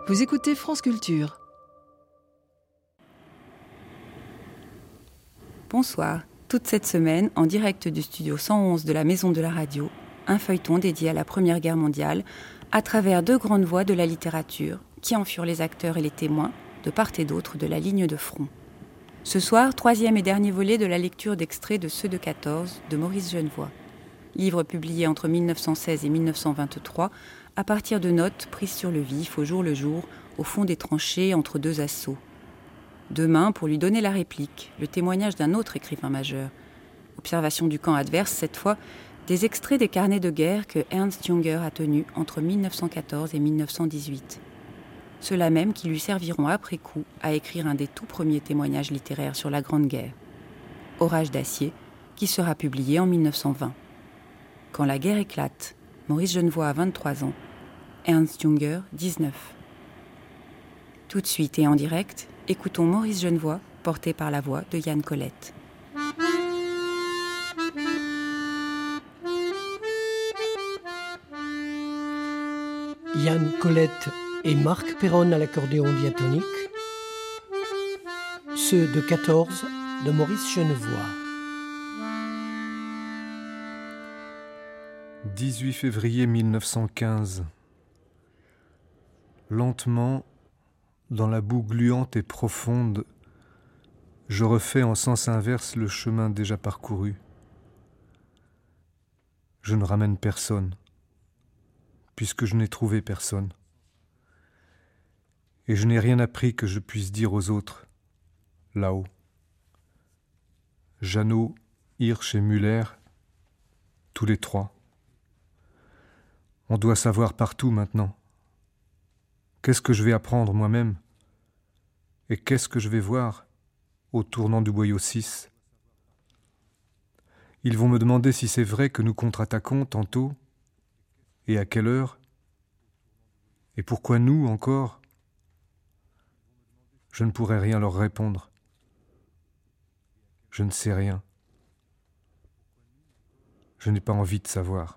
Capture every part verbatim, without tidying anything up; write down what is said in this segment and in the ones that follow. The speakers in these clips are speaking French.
Vous écoutez France Culture. Bonsoir. Toute cette semaine, en direct du studio cent onze de la Maison de la Radio, un feuilleton dédié à la Première Guerre mondiale, à travers deux grandes voix de la littérature, qui en furent les acteurs et les témoins, de part et d'autre de la ligne de front. Ce soir, troisième et dernier volet de la lecture d'extraits de Ceux de quatorze de Maurice Genevoix. Livre publié entre mille neuf cent seize et mille neuf cent vingt-trois, à partir de notes prises sur le vif, au jour le jour, au fond des tranchées entre deux assauts. Demain, pour lui donner la réplique, le témoignage d'un autre écrivain majeur. Observation du camp adverse, cette fois, des extraits des carnets de guerre que Ernst Junger a tenus entre mille neuf cent quatorze et mille neuf cent dix-huit. Ceux-là même qui lui serviront après coup à écrire un des tout premiers témoignages littéraires sur la Grande Guerre. Orage d'acier, qui sera publié en mille neuf cent vingt. Quand la guerre éclate, Maurice Genevoix a vingt-trois ans, Ernst Junger dix-neuf. Tout de suite et en direct, écoutons Maurice Genevoix, porté par la voix de Yann Colette. Yann Colette et Marc Perron à l'accordéon diatonique. Ceux de quatorze de Maurice Genevoix. dix-huit février mille neuf cent quinze. Lentement, dans la boue gluante et profonde, je refais en sens inverse le chemin déjà parcouru. Je ne ramène personne, puisque je n'ai trouvé personne. Et je n'ai rien appris que je puisse dire aux autres, là-haut. Jeannot, Hirsch et Muller, tous les trois. On doit savoir partout maintenant. Qu'est-ce que je vais apprendre moi-même? Et qu'est-ce que je vais voir au tournant du boyau six? Ils vont me demander si c'est vrai que nous contre-attaquons tantôt, et à quelle heure, et pourquoi nous encore? Je ne pourrai rien leur répondre. Je ne sais rien. Je n'ai pas envie de savoir.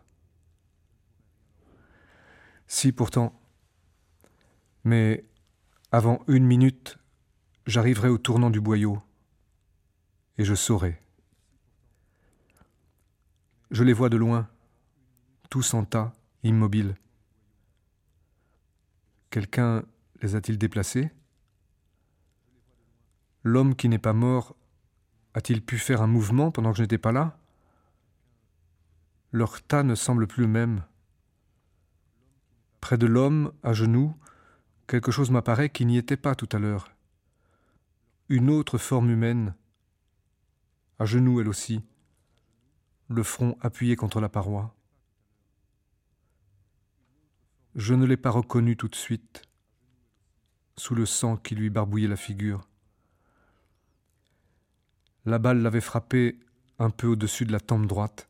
Si pourtant, mais avant une minute, j'arriverai au tournant du boyau, et je saurai. Je les vois de loin, tous en tas, immobiles. Quelqu'un les a-t-il déplacés? L'homme qui n'est pas mort a-t-il pu faire un mouvement pendant que je n'étais pas là? Leur tas ne semble plus le même. Près de l'homme, à genoux, quelque chose m'apparaît qui n'y était pas tout à l'heure. Une autre forme humaine, à genoux elle aussi, le front appuyé contre la paroi. Je ne l'ai pas reconnu tout de suite, sous le sang qui lui barbouillait la figure. La balle l'avait frappé un peu au-dessus de la tempe droite.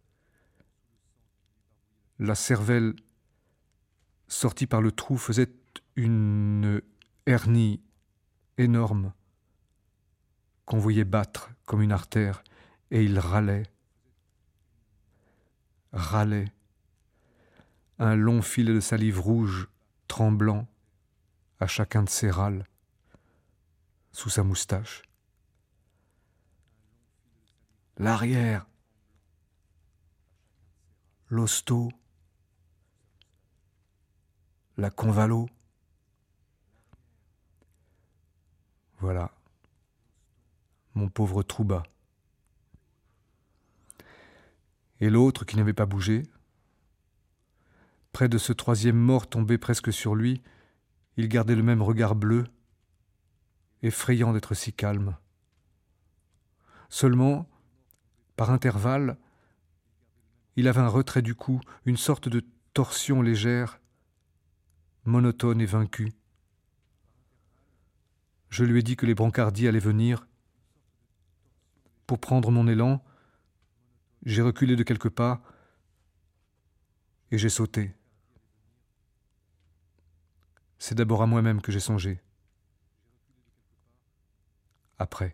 La cervelle sortie par le trou faisait une hernie énorme qu'on voyait battre comme une artère, et il râlait, râlait, un long filet de salive rouge tremblant à chacun de ses râles, sous sa moustache. L'arrière, l'hosto, la convalo. Voilà, mon pauvre Trouba. Et l'autre qui n'avait pas bougé, près de ce troisième mort tombé presque sur lui, il gardait le même regard bleu, effrayant d'être si calme. Seulement, par intervalles, il avait un retrait du cou, une sorte de torsion légère, monotone et vaincue. Je lui ai dit que les brancardiers allaient venir. Pour prendre mon élan, j'ai reculé de quelques pas et j'ai sauté. C'est d'abord à moi-même que j'ai songé. Après.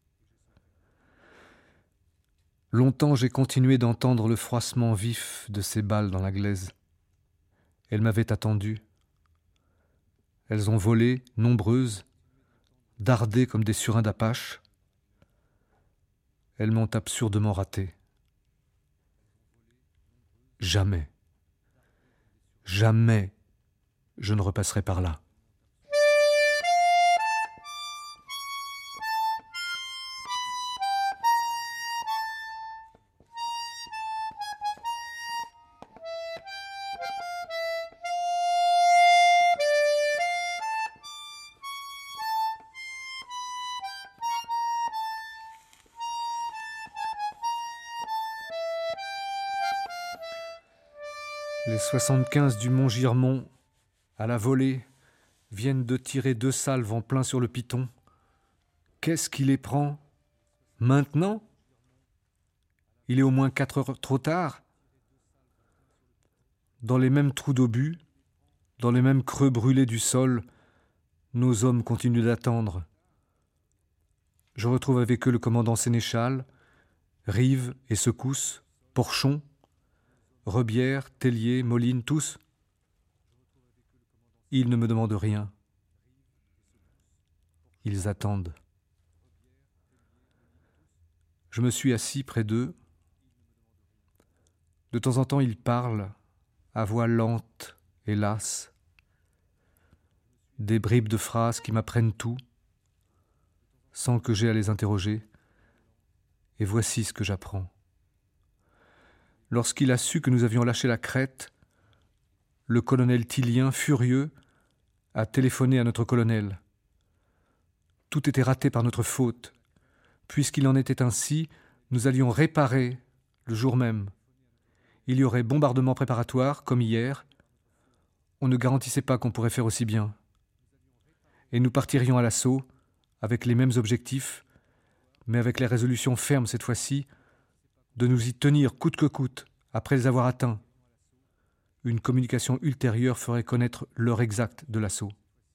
Longtemps j'ai continué d'entendre le froissement vif de ces balles dans la glaise. Elle m'avait attendu. Elles ont volé, nombreuses, dardées comme des surins d'apache. Elles m'ont absurdement raté. Jamais, jamais je ne repasserai par là. Les soixante-quinze du Mont Girmont, à la volée, viennent de tirer deux salves en plein sur le piton. Qu'est-ce qui les prend? Maintenant? Il est au moins quatre heures trop tard. Dans les mêmes trous d'obus, dans les mêmes creux brûlés du sol, nos hommes continuent d'attendre. Je retrouve avec eux le commandant Sénéchal, Rive et Secousse, Porchon, Rebière, Tellier, Moline, tous. Ils ne me demandent rien. Ils attendent. Je me suis assis près d'eux. De temps en temps, ils parlent, à voix lente et lasse. Des bribes de phrases qui m'apprennent tout, sans que j'aie à les interroger. Et voici ce que j'apprends. Lorsqu'il a su que nous avions lâché la crête, le colonel Tillien, furieux, a téléphoné à notre colonel. Tout était raté par notre faute. Puisqu'il en était ainsi, nous allions réparer le jour même. Il y aurait bombardement préparatoire, comme hier. On ne garantissait pas qu'on pourrait faire aussi bien. Et nous partirions à l'assaut, avec les mêmes objectifs, mais avec les résolutions fermes cette fois-ci, de nous y tenir coûte que coûte, après les avoir atteints. Une communication ultérieure ferait connaître l'heure exacte de l'assaut.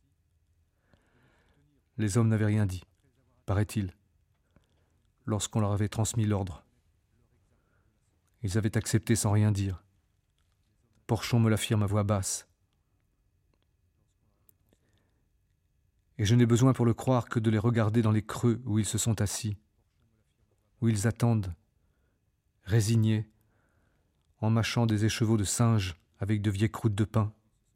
Les hommes n'avaient rien dit, paraît-il, lorsqu'on leur avait transmis l'ordre. Ils avaient accepté sans rien dire. Porchon me l'affirme à voix basse. Et je n'ai besoin pour le croire que de les regarder dans les creux où ils se sont assis, où ils attendent, résignés, en mâchant des écheveaux de singes avec de vieilles croûtes de pain.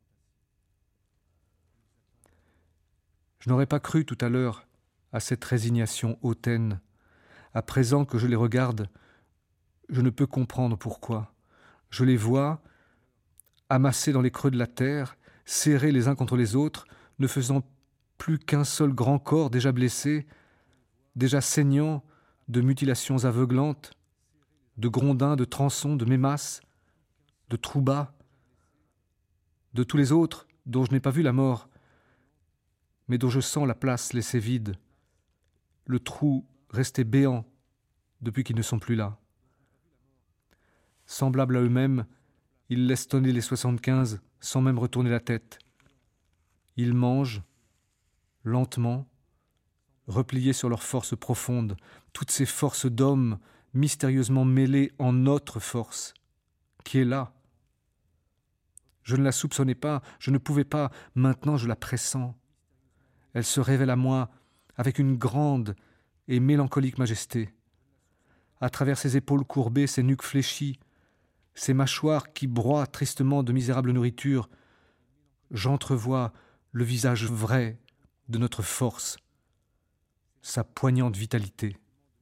Je n'aurais pas cru tout à l'heure à cette résignation hautaine. À présent que je les regarde, je ne peux comprendre pourquoi. Je les vois, amassés dans les creux de la terre, serrés les uns contre les autres, ne faisant plus qu'un seul grand corps déjà blessé, déjà saignant de mutilations aveuglantes, de grondins, de tronçons, de mémasses, de trous bas, de tous les autres dont je n'ai pas vu la mort, mais dont je sens la place laissée vide, le trou resté béant depuis qu'ils ne sont plus là. Semblables à eux-mêmes, ils laissent tonner les soixante-quinze sans même retourner la tête. Ils mangent, lentement, repliés sur leurs forces profondes, toutes ces forces d'hommes mystérieusement mêlées en notre force, qui est là. Je ne la soupçonnais pas, je ne pouvais pas, maintenant je la pressens. Elle se révèle à moi avec une grande et mélancolique majesté. À travers ses épaules courbées, ses nuques fléchies, ses mâchoires qui broient tristement de misérable nourriture, j'entrevois le visage vrai de notre force, sa poignante vitalité.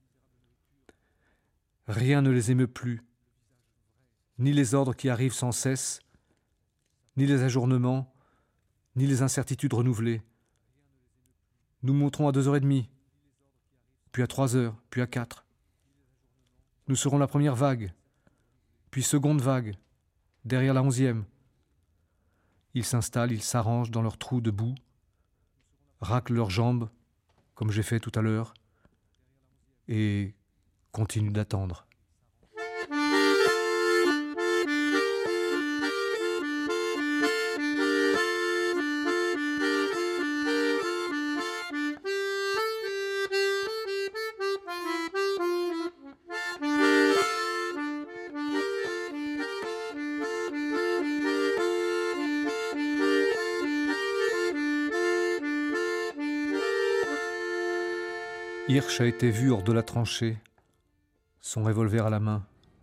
Rien ne les émeut plus, ni les ordres qui arrivent sans cesse, ni les ajournements, ni les incertitudes renouvelées. Nous monterons à deux heures et demie, puis à trois heures, puis à quatre. Nous serons la première vague, puis seconde vague, derrière la onzième. Ils s'installent, ils s'arrangent dans leurs trous de boue, raclent leurs jambes, comme j'ai fait tout à l'heure, et continuent d'attendre. Hirsch a été vu hors de la tranchée, son revolver à la main.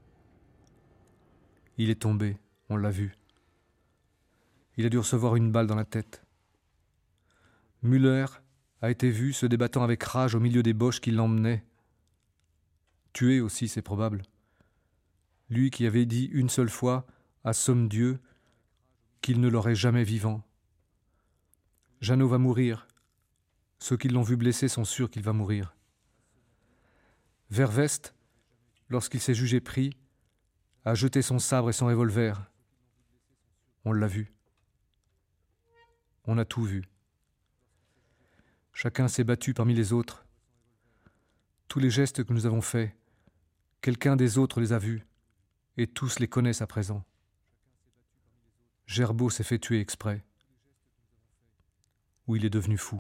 Il est tombé, on l'a vu. Il a dû recevoir une balle dans la tête. Müller a été vu se débattant avec rage au milieu des boches qui l'emmenaient. Tué aussi, c'est probable. Lui qui avait dit une seule fois à Somme-Dieu qu'il ne l'aurait jamais vivant. Jeannot va mourir. Ceux qui l'ont vu blessé sont sûrs qu'il va mourir. Vervest, lorsqu'il s'est jugé pris, a jeté son sabre et son revolver. On l'a vu. On a tout vu. Chacun s'est battu parmi les autres. Tous les gestes que nous avons faits, quelqu'un des autres les a vus, et tous les connaissent à présent. Gerbaud s'est fait tuer exprès, ou il est devenu fou.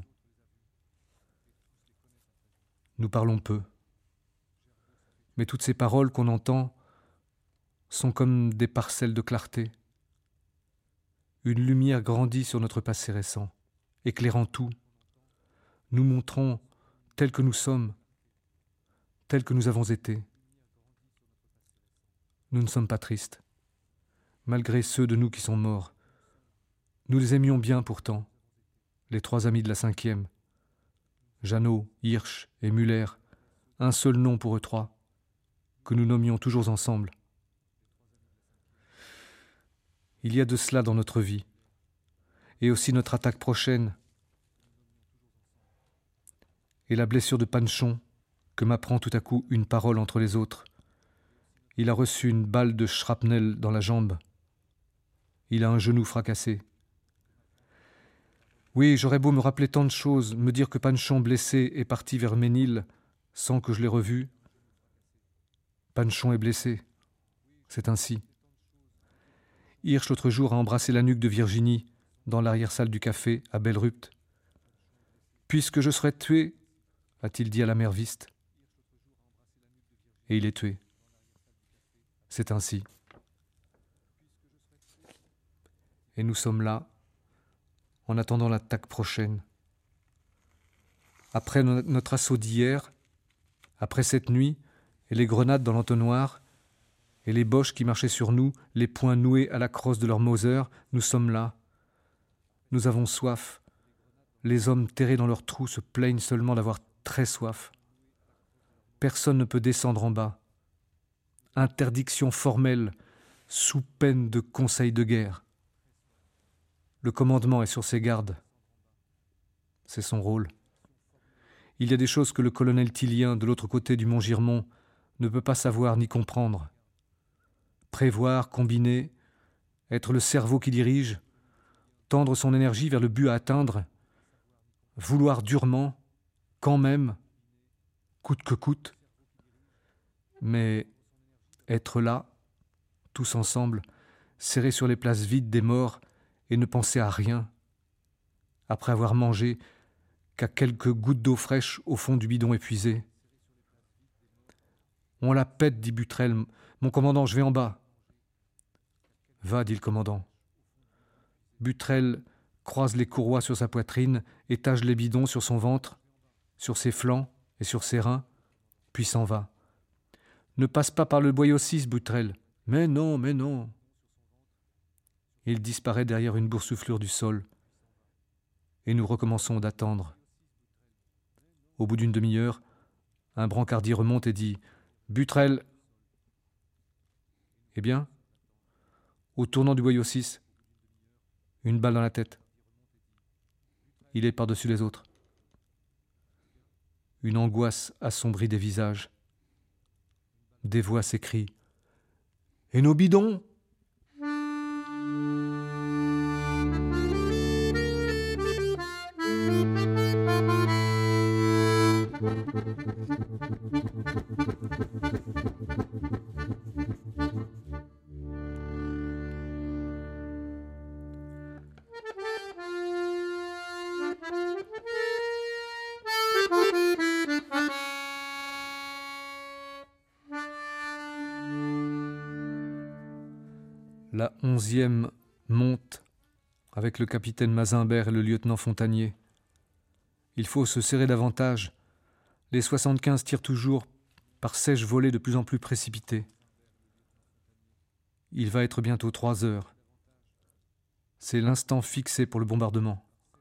Nous parlons peu, mais toutes ces paroles qu'on entend sont comme des parcelles de clarté. Une lumière grandit sur notre passé récent, éclairant tout. Nous montrons tels que nous sommes, tels que nous avons été. Nous ne sommes pas tristes, malgré ceux de nous qui sont morts. Nous les aimions bien pourtant, les trois amis de la cinquième. Jeannot, Hirsch et Müller, un seul nom pour eux trois, que nous nommions toujours ensemble. Il y a de cela dans notre vie, et aussi notre attaque prochaine, et la blessure de Panchon, que m'apprend tout à coup une parole entre les autres. Il a reçu une balle de shrapnel dans la jambe. Il a un genou fracassé. Oui, j'aurais beau me rappeler tant de choses, me dire que Panchon blessé est parti vers Ménil sans que je l'aie revu. Panchon est blessé. C'est ainsi. Hirsch, l'autre jour, a embrassé la nuque de Virginie dans l'arrière-salle du café à Bellerupt. « Puisque je serai tué, a-t-il dit à la mère Viste. Et il est tué. C'est ainsi. Et nous sommes là, en attendant l'attaque prochaine. Après no- notre assaut d'hier, après cette nuit, et les grenades dans l'entonnoir, et les boches qui marchaient sur nous, les poings noués à la crosse de leur Mauser, nous sommes là. Nous avons soif. Les hommes terrés dans leurs trous se plaignent seulement d'avoir très soif. Personne ne peut descendre en bas. Interdiction formelle, sous peine de conseil de guerre. Le commandement est sur ses gardes. C'est son rôle. Il y a des choses que le colonel Tillien, de l'autre côté du mont Girmont, ne peut pas savoir ni comprendre. Prévoir, combiner, être le cerveau qui dirige, tendre son énergie vers le but à atteindre, vouloir durement, quand même, coûte que coûte, mais être là, tous ensemble, serrés sur les places vides des morts et ne penser à rien, après avoir mangé qu'à quelques gouttes d'eau fraîche au fond du bidon épuisé. On la pète, dit Butrel. Mon commandant, je vais en bas. Va, dit le commandant. Butrel croise les courroies sur sa poitrine, étage les bidons sur son ventre, sur ses flancs et sur ses reins, puis s'en va. Ne passe pas par le boyau six, Butrel. Mais non, mais non. Il disparaît derrière une boursouflure du sol, et nous recommençons d'attendre. Au bout d'une demi-heure, un brancardier remonte et dit « Butrel !» Eh bien, au tournant du boyau six, une balle dans la tête. Il est par-dessus les autres. Une angoisse assombrit des visages. Des voix s'écrient « Et nos bidons ?» La onzième monte avec le capitaine Mazimbert et le lieutenant Fontanier. Il faut se serrer davantage, Les soixante-quinze tirent toujours par sèches volées de plus en plus précipitées. Il va être bientôt trois heures. C'est l'instant fixé pour le bombardement.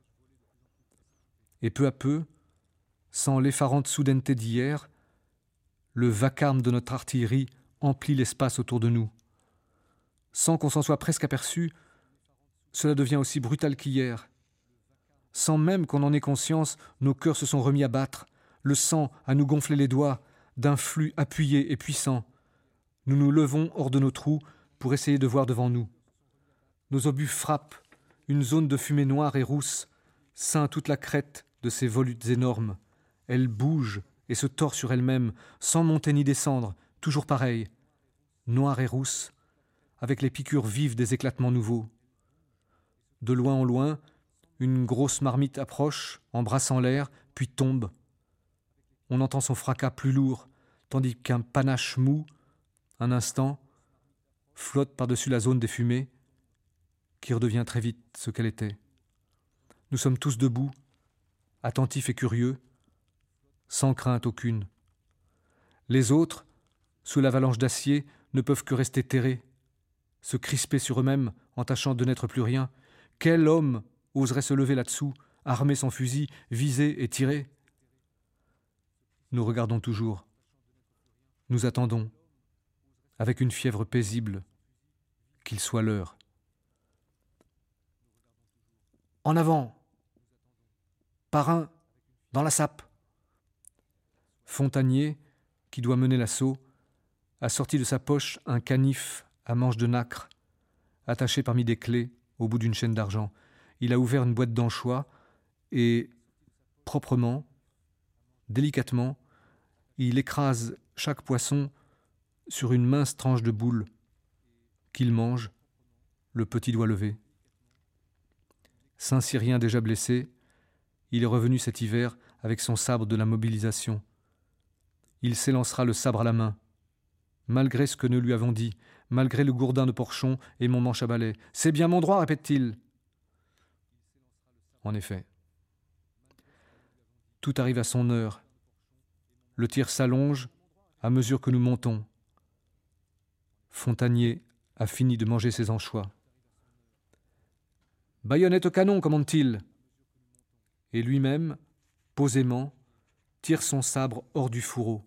Et peu à peu, sans l'effarante soudaineté d'hier, le vacarme de notre artillerie emplit l'espace autour de nous. Sans qu'on s'en soit presque aperçu, cela devient aussi brutal qu'hier. Sans même qu'on en ait conscience, nos cœurs se sont remis à battre, le sang à nous gonfler les doigts, d'un flux appuyé et puissant. Nous nous levons hors de nos trous pour essayer de voir devant nous. Nos obus frappent, une zone de fumée noire et rousse ceint toute la crête de ces volutes énormes. Elle bouge et se tord sur elle-même, sans monter ni descendre, toujours pareille, noire et rousse, avec les piqûres vives des éclatements nouveaux. De loin en loin, une grosse marmite approche, embrassant l'air, puis tombe. On entend son fracas plus lourd, tandis qu'un panache mou, un instant, flotte par-dessus la zone des fumées, qui redevient très vite ce qu'elle était. Nous sommes tous debout, attentifs et curieux, sans crainte aucune. Les autres, sous l'avalanche d'acier, ne peuvent que rester terrés, se crisper sur eux-mêmes en tâchant de n'être plus rien. Quel homme oserait se lever là-dessous, armer son fusil, viser et tirer ? Nous regardons toujours. Nous attendons, avec une fièvre paisible, qu'il soit l'heure. En avant, par un, dans la sape. Fontanier, qui doit mener l'assaut, a sorti de sa poche un canif à manche de nacre, attaché parmi des clés au bout d'une chaîne d'argent. Il a ouvert une boîte d'anchois et, proprement, délicatement, il écrase chaque poisson sur une mince tranche de boule qu'il mange, le petit doigt levé. Saint-Cyrien déjà blessé, il est revenu cet hiver avec son sabre de la mobilisation. Il s'élancera le sabre à la main, malgré ce que nous lui avons dit, malgré le gourdin de Porchon et mon manche à balai. « C'est bien mon droit », répète-t-il. En effet. Tout arrive à son heure. Le tir s'allonge à mesure que nous montons. Fontanier a fini de manger ses anchois. « Baïonnette au canon », commande-t-il. Et lui-même, posément, tire son sabre hors du fourreau.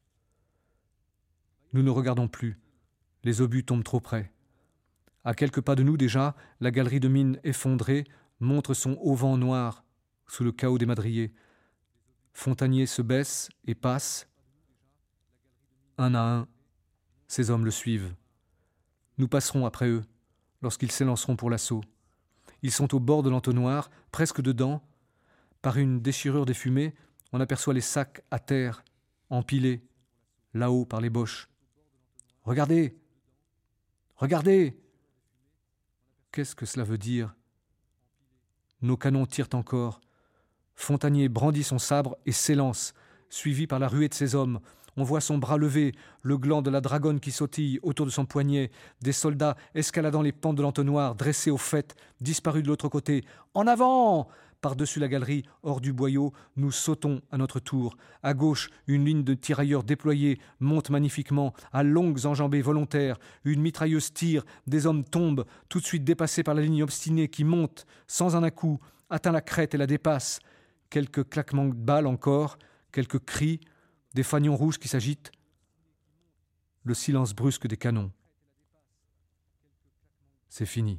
Nous ne regardons plus. Les obus tombent trop près. À quelques pas de nous déjà, la galerie de mines effondrée montre son auvent noir sous le chaos des madriers. Fontanier se baisse et passe. Un à un, ces hommes le suivent. Nous passerons après eux, lorsqu'ils s'élanceront pour l'assaut. Ils sont au bord de l'entonnoir, presque dedans. Par une déchirure des fumées, on aperçoit les sacs à terre, empilés, là-haut par les boches. « Regardez ! Regardez !» Qu'est-ce que cela veut dire ? Nos canons tirent encore. Fontanier brandit son sabre et s'élance, suivi par la ruée de ses hommes. On voit son bras levé, le gland de la dragonne qui sautille autour de son poignet, des soldats escaladant les pentes de l'entonnoir, dressés au faîte, disparus de l'autre côté. « En avant !» Par-dessus la galerie, hors du boyau, nous sautons à notre tour. À gauche, une ligne de tirailleurs déployés monte magnifiquement, à longues enjambées volontaires. Une mitrailleuse tire, des hommes tombent, tout de suite dépassés par la ligne obstinée qui monte, sans un à-coup, atteint la crête et la dépasse. Quelques claquements de balles encore, quelques cris, des fanions rouges qui s'agitent. Le silence brusque des canons. C'est fini.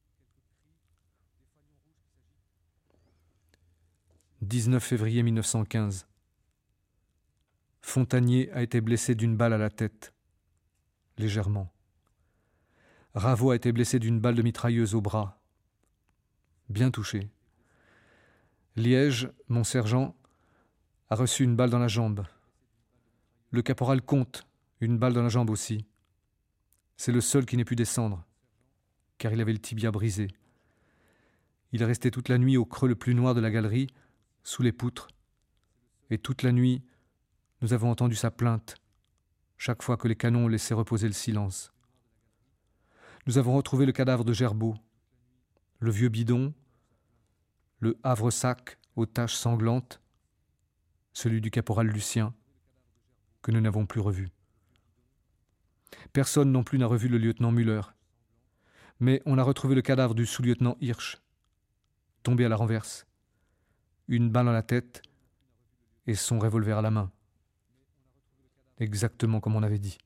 dix-neuf février mille neuf cent quinze. Fontanier a été blessé d'une balle à la tête, légèrement. Raveau a été blessé d'une balle de mitrailleuse au bras, bien touché. Liège, mon sergent, a reçu une balle dans la jambe. Le caporal Comte, une balle dans la jambe aussi. C'est le seul qui n'ait pu descendre, car il avait le tibia brisé. Il est resté toute la nuit au creux le plus noir de la galerie, sous les poutres, et toute la nuit, nous avons entendu sa plainte, chaque fois que les canons laissaient reposer le silence. Nous avons retrouvé le cadavre de Gerbaud, le vieux bidon, le havre-sac aux taches sanglantes, celui du caporal Lucien, que nous n'avons plus revu. Personne non plus n'a revu le lieutenant Müller, mais on a retrouvé le cadavre du sous-lieutenant Hirsch, tombé à la renverse, une balle dans la tête et son revolver à la main, exactement comme on avait dit.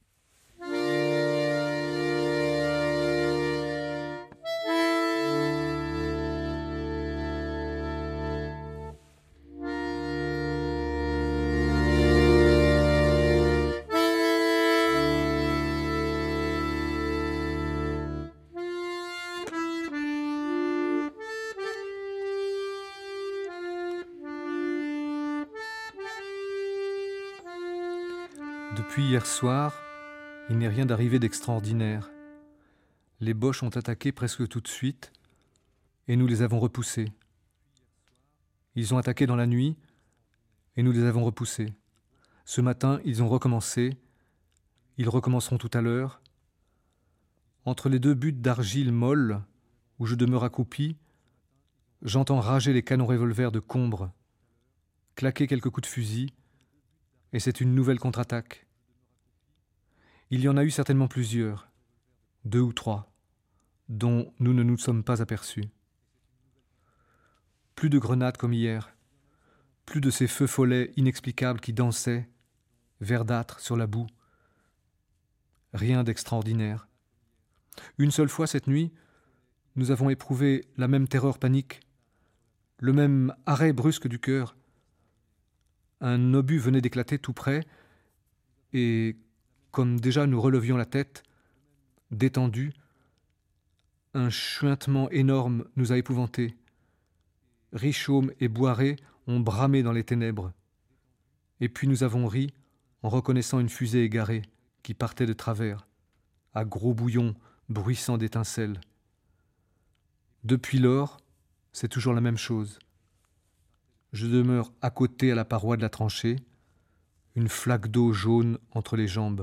Depuis hier soir, il n'est rien d'arrivé d'extraordinaire. Les Boches ont attaqué presque tout de suite et nous les avons repoussés. Ils ont attaqué dans la nuit et nous les avons repoussés. Ce matin, ils ont recommencé. Ils recommenceront tout à l'heure. Entre les deux buttes d'argile molle, où je demeure accroupi, j'entends rager les canons revolvers de Combre, claquer quelques coups de fusil, et c'est une nouvelle contre-attaque. Il y en a eu certainement plusieurs, deux ou trois, dont nous ne nous sommes pas aperçus. Plus de grenades comme hier, plus de ces feux follets inexplicables qui dansaient, verdâtres sur la boue. Rien d'extraordinaire. Une seule fois cette nuit, nous avons éprouvé la même terreur panique, le même arrêt brusque du cœur. Un obus venait d'éclater tout près, et comme déjà nous relevions la tête, détendus, un chuintement énorme nous a épouvantés. Richomme et Boiré ont bramé dans les ténèbres. Et puis nous avons ri en reconnaissant une fusée égarée qui partait de travers, à gros bouillon bruissant d'étincelles. Depuis lors, c'est toujours la même chose. Je demeure à côté à la paroi de la tranchée, une flaque d'eau jaune entre les jambes.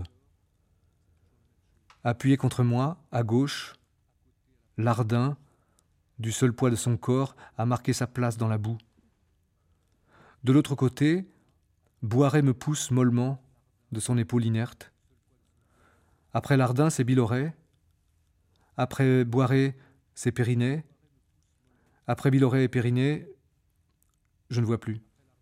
Appuyé contre moi, à gauche, Lardin, du seul poids de son corps, a marqué sa place dans la boue. De l'autre côté, Boiré me pousse mollement de son épaule inerte. Après Lardin, c'est Biloret. Après Boiré, c'est Périnet. Après Biloret et Périnet, je ne vois plus.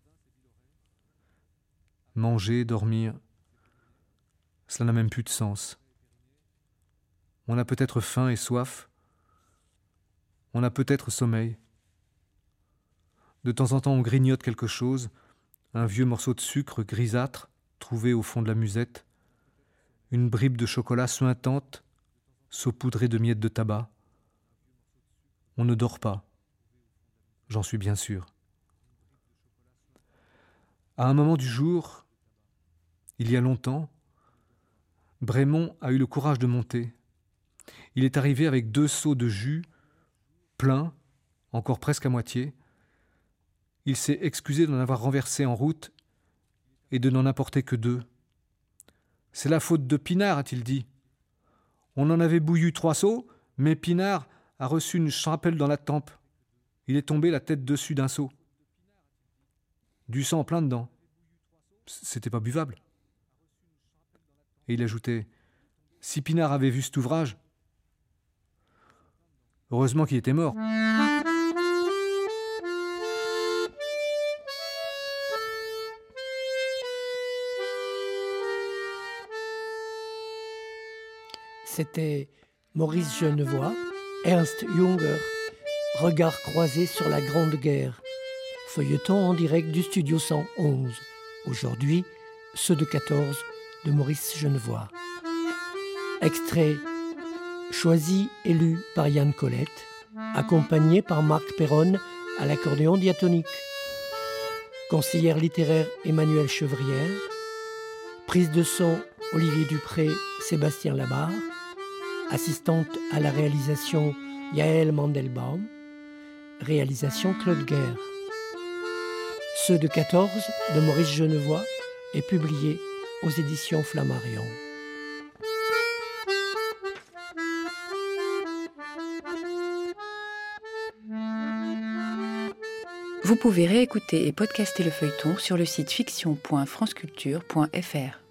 Manger, dormir, cela n'a même plus de sens. On a peut-être faim et soif. On a peut-être sommeil. De temps en temps, on grignote quelque chose, un vieux morceau de sucre grisâtre trouvé au fond de la musette, une bribe de chocolat suintante saupoudrée de miettes de tabac. On ne dort pas, j'en suis bien sûr. À un moment du jour, il y a longtemps, Brémond a eu le courage de monter. Il est arrivé avec deux seaux de jus, pleins, encore presque à moitié. Il s'est excusé d'en avoir renversé en route et de n'en apporter que deux. « C'est la faute de Pinard, a-t-il dit. On en avait bouillu trois seaux, mais Pinard a reçu une chapelle dans la tempe. Il est tombé la tête dessus d'un seau. Du sang plein dedans. C'était pas buvable. » Et il ajoutait « Si Pinard avait vu cet ouvrage, heureusement qu'il était mort. » C'était Maurice Genevoix, Ernst Junger, Regard croisé sur la Grande Guerre. Feuilleton en direct du studio cent onze. Aujourd'hui, ceux de quatorze de Maurice Genevoix. Extrait choisi et lu par Yann Colette, accompagné par Marc Perronne à l'accordéon diatonique. Conseillère littéraire Emmanuelle Chevrière. Prise de son Olivier Dupré, Sébastien Labarre. Assistante à la réalisation Yaël Mandelbaum. Réalisation Claude Guerre. Ceux de quatorze de Maurice Genevoix est publié aux éditions Flammarion. Vous pouvez réécouter et podcaster le feuilleton sur le site fiction point franceculture point f r.